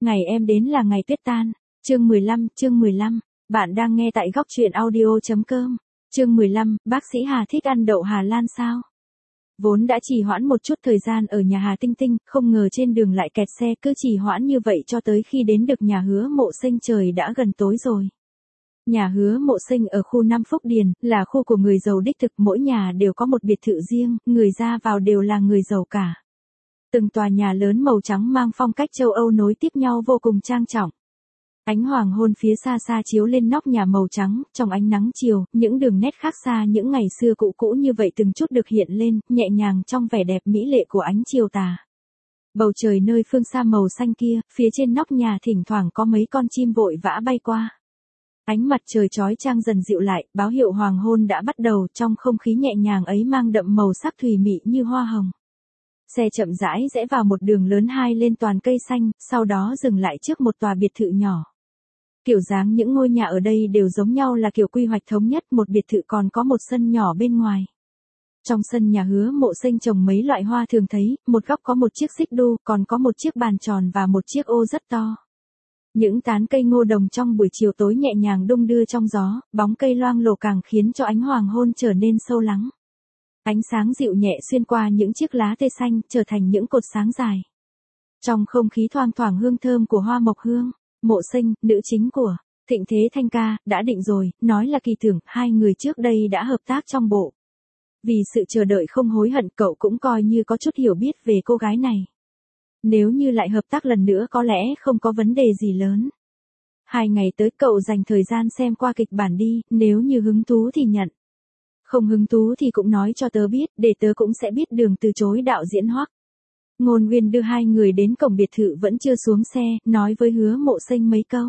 Ngày em đến là ngày tuyết tan. Chương 15. Bạn đang nghe tại góc truyện audio.com. Chương 15, bác sĩ Hà thích ăn đậu Hà Lan sao? Vốn đã trì hoãn một chút thời gian ở nhà Hà Tinh Tinh, không ngờ trên đường lại kẹt xe, cứ trì hoãn như vậy cho tới khi đến được nhà Hứa Mộ Sinh trời đã gần tối rồi. Nhà Hứa Mộ Sinh ở khu 5 Phúc Điền, là khu của người giàu đích thực, mỗi nhà đều có một biệt thự riêng, người ra vào đều là người giàu cả. Từng tòa nhà lớn màu trắng mang phong cách châu Âu nối tiếp nhau vô cùng trang trọng. Ánh hoàng hôn phía xa xa chiếu lên nóc nhà màu trắng, trong ánh nắng chiều, những đường nét khác xa những ngày xưa cũ cũ như vậy từng chút được hiện lên, nhẹ nhàng trong vẻ đẹp mỹ lệ của ánh chiều tà. Bầu trời nơi phương xa màu xanh kia, phía trên nóc nhà thỉnh thoảng có mấy con chim vội vã bay qua. Ánh mặt trời chói chang dần dịu lại, báo hiệu hoàng hôn đã bắt đầu, trong không khí nhẹ nhàng ấy mang đậm màu sắc thùy mị như hoa hồng. Xe chậm rãi rẽ vào một đường lớn hai lên toàn cây xanh, sau đó dừng lại trước một tòa biệt thự nhỏ. Kiểu dáng những ngôi nhà ở đây đều giống nhau là kiểu quy hoạch thống nhất, một biệt thự còn có một sân nhỏ bên ngoài. Trong sân nhà Hứa Mộ Sinh trồng mấy loại hoa thường thấy, một góc có một chiếc xích đu, còn có một chiếc bàn tròn và một chiếc ô rất to. Những tán cây ngô đồng trong buổi chiều tối nhẹ nhàng đung đưa trong gió, bóng cây loang lổ càng khiến cho ánh hoàng hôn trở nên sâu lắng. Ánh sáng dịu nhẹ xuyên qua những chiếc lá tê xanh, trở thành những cột sáng dài. Trong không khí thoang thoảng hương thơm của hoa mộc hương, Mộ Sinh, nữ chính của Thịnh Thế Thanh ca, đã định rồi, nói là kỳ tưởng, hai người trước đây đã hợp tác trong bộ. Vì sự chờ đợi không hối hận, cậu cũng coi như có chút hiểu biết về cô gái này. Nếu như lại hợp tác lần nữa có lẽ không có vấn đề gì lớn. 2 ngày tới cậu dành thời gian xem qua kịch bản đi, nếu như hứng thú thì nhận. Không hứng thú thì cũng nói cho tớ biết, để tớ cũng sẽ biết đường từ chối đạo diễn Hoắc. Ngôn Nguyên đưa hai người đến cổng biệt thự vẫn chưa xuống xe, nói với Hứa Mộ Sinh mấy câu.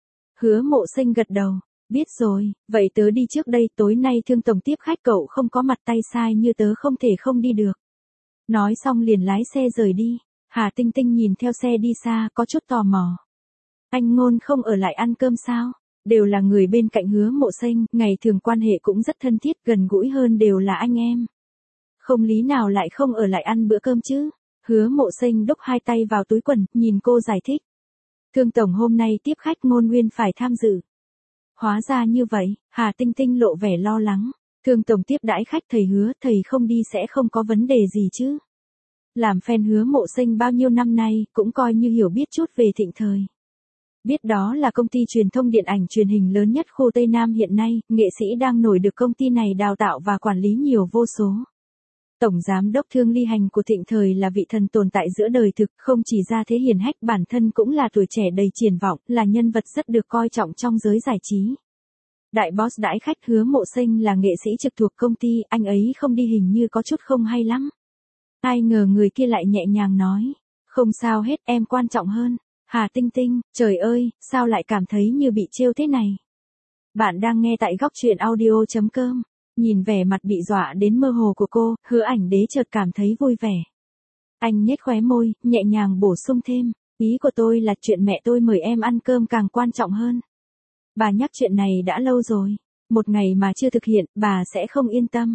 Hứa Mộ Sinh gật đầu, biết rồi, vậy tớ đi trước đây, tối nay Thương tổng tiếp khách, cậu không có mặt tay sai như tớ không thể không đi được. Nói xong liền lái xe rời đi. Hà Tinh Tinh nhìn theo xe đi xa, có chút tò mò. Anh Ngôn không ở lại ăn cơm sao? Đều là người bên cạnh Hứa Mộ Sinh, ngày thường quan hệ cũng rất thân thiết, gần gũi hơn đều là anh em. Không lý nào lại không ở lại ăn bữa cơm chứ? Hứa Mộ Sinh đúc hai tay vào túi quần, nhìn cô giải thích. Thương tổng hôm nay tiếp khách, Ngôn Nguyên phải tham dự. Hóa ra như vậy, Hà Tinh Tinh lộ vẻ lo lắng. Thương tổng tiếp đãi khách, thầy hứa, thầy không đi sẽ không có vấn đề gì chứ? Làm fan Hứa Mộ Sinh bao nhiêu năm nay, cũng coi như hiểu biết chút về Thịnh Thời. Biết đó là công ty truyền thông điện ảnh truyền hình lớn nhất khu Tây Nam hiện nay, nghệ sĩ đang nổi được công ty này đào tạo và quản lý nhiều vô số. Tổng giám đốc Thương Ly Hành của Thịnh Thời là vị thần tồn tại giữa đời thực, không chỉ ra thế hiển hách, bản thân cũng là tuổi trẻ đầy triển vọng, là nhân vật rất được coi trọng trong giới giải trí. Đại boss đãi khách Hứa Mộ Sinh là nghệ sĩ trực thuộc công ty, anh ấy không đi hình như có chút không hay lắm. Ai ngờ người kia lại nhẹ nhàng nói, không sao hết, em quan trọng hơn. Hà Tinh Tinh, trời ơi, sao lại cảm thấy như bị trêu thế này? Bạn đang nghe tại góc truyện audio.com. Nhìn vẻ mặt bị dọa đến mơ hồ của cô, Hứa Ảnh Đế chợt cảm thấy vui vẻ. Anh nhếch khóe môi, nhẹ nhàng bổ sung thêm, ý của tôi là chuyện mẹ tôi mời em ăn cơm càng quan trọng hơn. Bà nhắc chuyện này đã lâu rồi, một ngày mà chưa thực hiện, bà sẽ không yên tâm.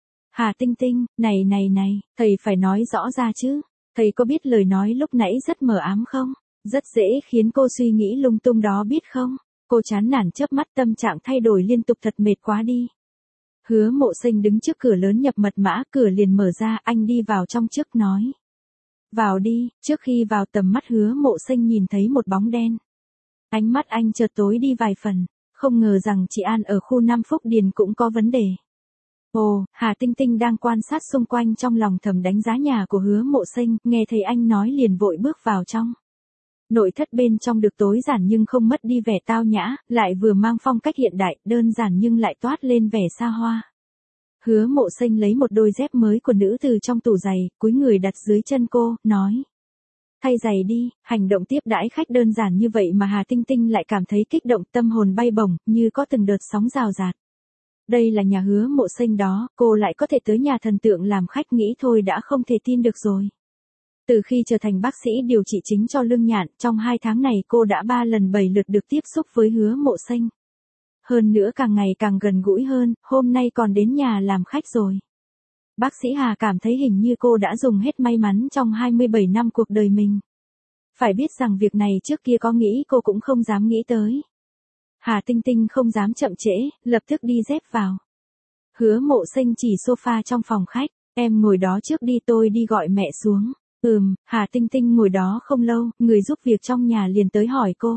Hà Tinh Tinh, này, thầy phải nói rõ ra chứ, thầy có biết lời nói lúc nãy rất mờ ám không? Rất dễ khiến cô suy nghĩ lung tung đó biết không? Cô chán nản chớp mắt, tâm trạng thay đổi liên tục, thật mệt quá đi. Hứa Mộ Sinh đứng trước cửa lớn nhập mật mã, cửa liền mở ra, anh đi vào trong trước nói. Vào đi, trước khi vào tầm mắt Hứa Mộ Sinh nhìn thấy một bóng đen. Ánh mắt anh chợt tối đi vài phần, không ngờ rằng chị An ở khu 5 Phúc Điền cũng có vấn đề. Ồ, Hà Tinh Tinh đang quan sát xung quanh trong lòng thầm đánh giá nhà của Hứa Mộ Sinh, nghe thấy anh nói liền vội bước vào trong. Nội thất bên trong được tối giản nhưng không mất đi vẻ tao nhã, lại vừa mang phong cách hiện đại, đơn giản nhưng lại toát lên vẻ xa hoa. Hứa Mộ Sinh lấy một đôi dép mới của nữ từ trong tủ giày, cúi người đặt dưới chân cô, nói. Thay giày đi, hành động tiếp đãi khách đơn giản như vậy mà Hà Tinh Tinh lại cảm thấy kích động, tâm hồn bay bổng, như có từng đợt sóng rào rạt. Đây là nhà Hứa Mộ Sinh đó, cô lại có thể tới nhà thần tượng làm khách, nghĩ thôi đã không thể tin được rồi. Từ khi trở thành bác sĩ điều trị chính cho Lương Nhạn, trong 2 tháng này cô đã 3 lần 7 lượt được tiếp xúc với Hứa Mộ Sinh. Hơn nữa càng ngày càng gần gũi hơn, hôm nay còn đến nhà làm khách rồi. Bác sĩ Hà cảm thấy hình như cô đã dùng hết may mắn trong 27 năm cuộc đời mình. Phải biết rằng việc này trước kia có nghĩ cô cũng không dám nghĩ tới. Hà Tinh Tinh không dám chậm trễ, lập tức đi dép vào. Hứa Mộ Sinh chỉ sofa trong phòng khách, em ngồi đó trước đi tôi đi gọi mẹ xuống. Hà Tinh Tinh ngồi đó không lâu, người giúp việc trong nhà liền tới hỏi cô.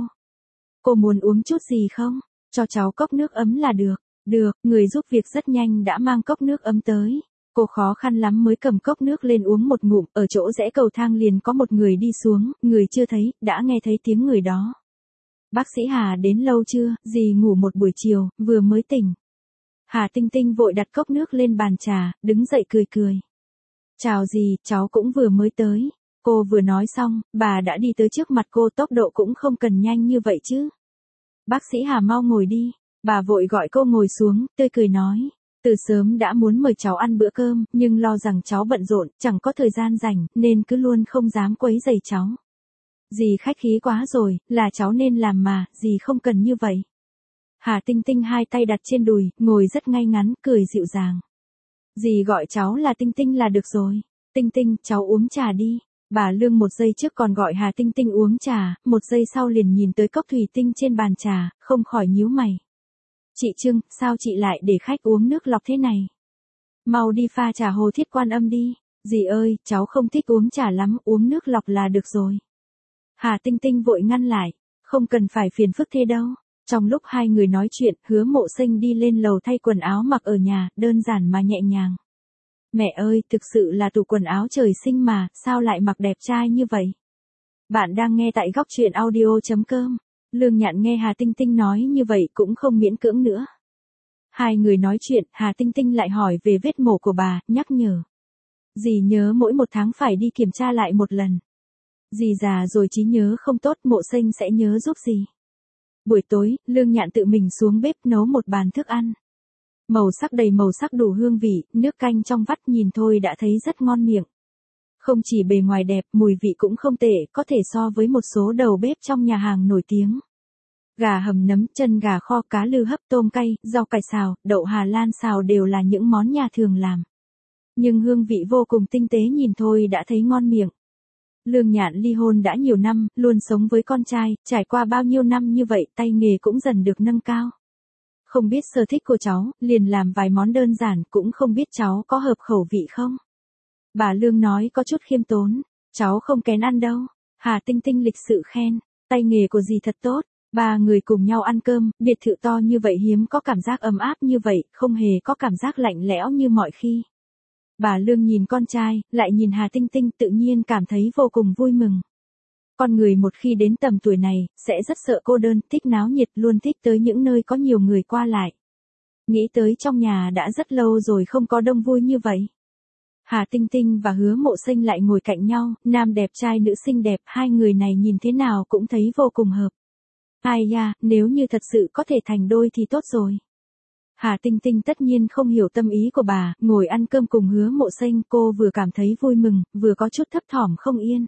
Cô muốn uống chút gì không? Cho cháu cốc nước ấm là được. Được, người giúp việc rất nhanh đã mang cốc nước ấm tới. Cô khó khăn lắm mới cầm cốc nước lên uống một ngụm, ở chỗ rẽ cầu thang liền có một người đi xuống, người chưa thấy, đã nghe thấy tiếng người đó. Bác sĩ Hà đến lâu chưa, dì ngủ một buổi chiều, vừa mới tỉnh. Hà Tinh Tinh vội đặt cốc nước lên bàn trà, đứng dậy cười cười. Chào dì, cháu cũng vừa mới tới. Cô vừa nói xong, bà đã đi tới trước mặt cô, tốc độ cũng không cần nhanh như vậy chứ. Bác sĩ Hà mau ngồi đi. Bà vội gọi cô ngồi xuống, tươi cười nói. Từ sớm đã muốn mời cháu ăn bữa cơm, nhưng lo rằng cháu bận rộn, chẳng có thời gian rảnh, nên cứ luôn không dám quấy rầy cháu. Dì khách khí quá rồi, là cháu nên làm mà, dì không cần như vậy. Hà Tinh Tinh hai tay đặt trên đùi, ngồi rất ngay ngắn, cười dịu dàng. Dì gọi cháu là Tinh Tinh là được rồi. Tinh Tinh, cháu uống trà đi. Bà Lương một giây trước còn gọi Hà Tinh Tinh uống trà, một giây sau liền nhìn tới cốc thủy tinh trên bàn trà, không khỏi nhíu mày. Chị Trương, sao chị lại để khách uống nước lọc thế này? Mau đi pha trà Hồ Thiết Quan Âm đi. Dì ơi, cháu không thích uống trà lắm, uống nước lọc là được rồi. Hà Tinh Tinh vội ngăn lại, không cần phải phiền phức thế đâu. Trong lúc hai người nói chuyện, Hứa Mộ Sinh đi lên lầu thay quần áo mặc ở nhà, đơn giản mà nhẹ nhàng. Mẹ ơi, thực sự là tủ quần áo trời sinh mà, sao lại mặc đẹp trai như vậy? Bạn đang nghe tại góc truyện audio.com. Lương Nhạn nghe Hà Tinh Tinh nói như vậy cũng không miễn cưỡng nữa. Hai người nói chuyện, Hà Tinh Tinh lại hỏi về vết mổ của bà, nhắc nhở. Dì nhớ mỗi một tháng phải đi kiểm tra lại một lần. Dì già rồi trí nhớ không tốt, Mộ Sinh sẽ nhớ giúp dì. Buổi tối, Lương Nhạn tự mình xuống bếp nấu một bàn thức ăn. Màu sắc đầy màu sắc đủ hương vị, nước canh trong vắt nhìn thôi đã thấy rất ngon miệng. Không chỉ bề ngoài đẹp, mùi vị cũng không tệ, có thể so với một số đầu bếp trong nhà hàng nổi tiếng. Gà hầm nấm, chân gà kho, cá lư hấp, tôm cay, rau cải xào, đậu Hà Lan xào đều là những món nhà thường làm. Nhưng hương vị vô cùng tinh tế, nhìn thôi đã thấy ngon miệng. Lương Nhạn ly hôn đã nhiều năm, luôn sống với con trai, trải qua bao nhiêu năm như vậy, tay nghề cũng dần được nâng cao. Không biết sở thích của cháu, liền làm vài món đơn giản, cũng không biết cháu có hợp khẩu vị không? Bà Lương nói có chút khiêm tốn, cháu không kén ăn đâu. Hà Tinh Tinh lịch sự khen, tay nghề của dì thật tốt. Ba người cùng nhau ăn cơm, biệt thự to như vậy hiếm có cảm giác ấm áp như vậy, không hề có cảm giác lạnh lẽo như mọi khi. Bà Lương nhìn con trai, lại nhìn Hà Tinh Tinh, tự nhiên cảm thấy vô cùng vui mừng. Con người một khi đến tầm tuổi này, sẽ rất sợ cô đơn, thích náo nhiệt, luôn thích tới những nơi có nhiều người qua lại. Nghĩ tới trong nhà đã rất lâu rồi không có đông vui như vậy. Hà Tinh Tinh và Hứa Mộ Sinh lại ngồi cạnh nhau, nam đẹp trai nữ xinh đẹp, hai người này nhìn thế nào cũng thấy vô cùng hợp. Ai da, nếu như thật sự có thể thành đôi thì tốt rồi. Hà Tinh Tinh tất nhiên không hiểu tâm ý của bà, ngồi ăn cơm cùng Hứa Mộ Sinh, cô vừa cảm thấy vui mừng, vừa có chút thấp thỏm không yên.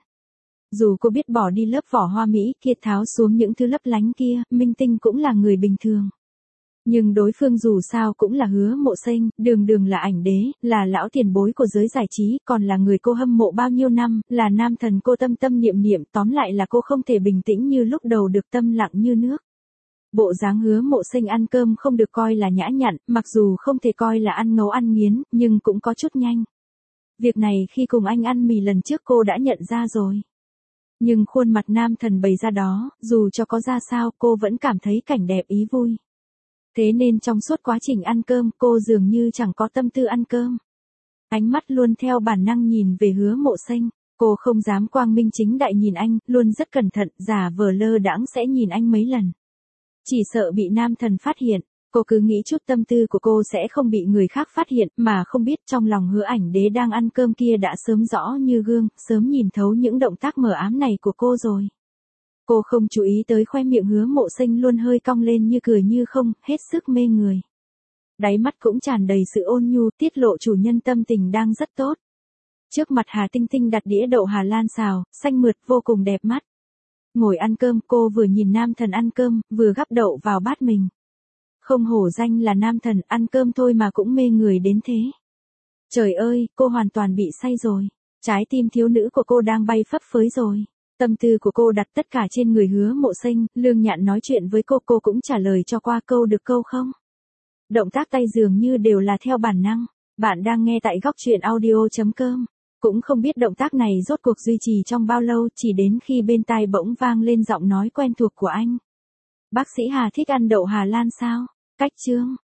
Dù cô biết bỏ đi lớp vỏ hoa mỹ kia, tháo xuống những thứ lấp lánh kia, minh tinh cũng là người bình thường. Nhưng đối phương dù sao cũng là Hứa Mộ Sinh, đường đường là ảnh đế, là lão tiền bối của giới giải trí, còn là người cô hâm mộ bao nhiêu năm, là nam thần cô tâm tâm niệm niệm, tóm lại là cô không thể bình tĩnh như lúc đầu được, tâm lặng như nước. Bộ dáng Hứa Mộ Sinh ăn cơm không được coi là nhã nhặn, mặc dù không thể coi là ăn ngấu ăn nghiến, nhưng cũng có chút nhanh. Việc này khi cùng anh ăn mì lần trước cô đã nhận ra rồi. Nhưng khuôn mặt nam thần bày ra đó, dù cho có ra sao, cô vẫn cảm thấy cảnh đẹp ý vui. Thế nên trong suốt quá trình ăn cơm, cô dường như chẳng có tâm tư ăn cơm. Ánh mắt luôn theo bản năng nhìn về Hứa Mộ Sinh, cô không dám quang minh chính đại nhìn anh, luôn rất cẩn thận, giả vờ lơ đãng sẽ nhìn anh mấy lần. Chỉ sợ bị nam thần phát hiện, cô cứ nghĩ chút tâm tư của cô sẽ không bị người khác phát hiện, mà không biết trong lòng Hứa ảnh đế đang ăn cơm kia đã sớm rõ như gương, sớm nhìn thấu những động tác mờ ám này của cô rồi. Cô không chú ý tới khoe miệng Hứa Mộ Sinh luôn hơi cong lên như cười như không, hết sức mê người. Đáy mắt cũng tràn đầy sự ôn nhu, tiết lộ chủ nhân tâm tình đang rất tốt. Trước mặt Hà Tinh Tinh đặt đĩa đậu Hà Lan xào, xanh mượt vô cùng đẹp mắt. Ngồi ăn cơm, cô vừa nhìn nam thần ăn cơm, vừa gắp đậu vào bát mình. Không hổ danh là nam thần, ăn cơm thôi mà cũng mê người đến thế. Trời ơi, cô hoàn toàn bị say rồi. Trái tim thiếu nữ của cô đang bay phấp phới rồi. Tâm tư của cô đặt tất cả trên người Hứa Mộ Sinh, Lương Nhạn nói chuyện với cô cũng trả lời cho qua câu được câu không. Động tác tay dường như đều là theo bản năng. Bạn đang nghe tại góc truyện audio.com. Cũng không biết động tác này rốt cuộc duy trì trong bao lâu, chỉ đến khi bên tai bỗng vang lên giọng nói quen thuộc của anh. Bác sĩ Hà thích ăn đậu Hà Lan sao? Cách chương.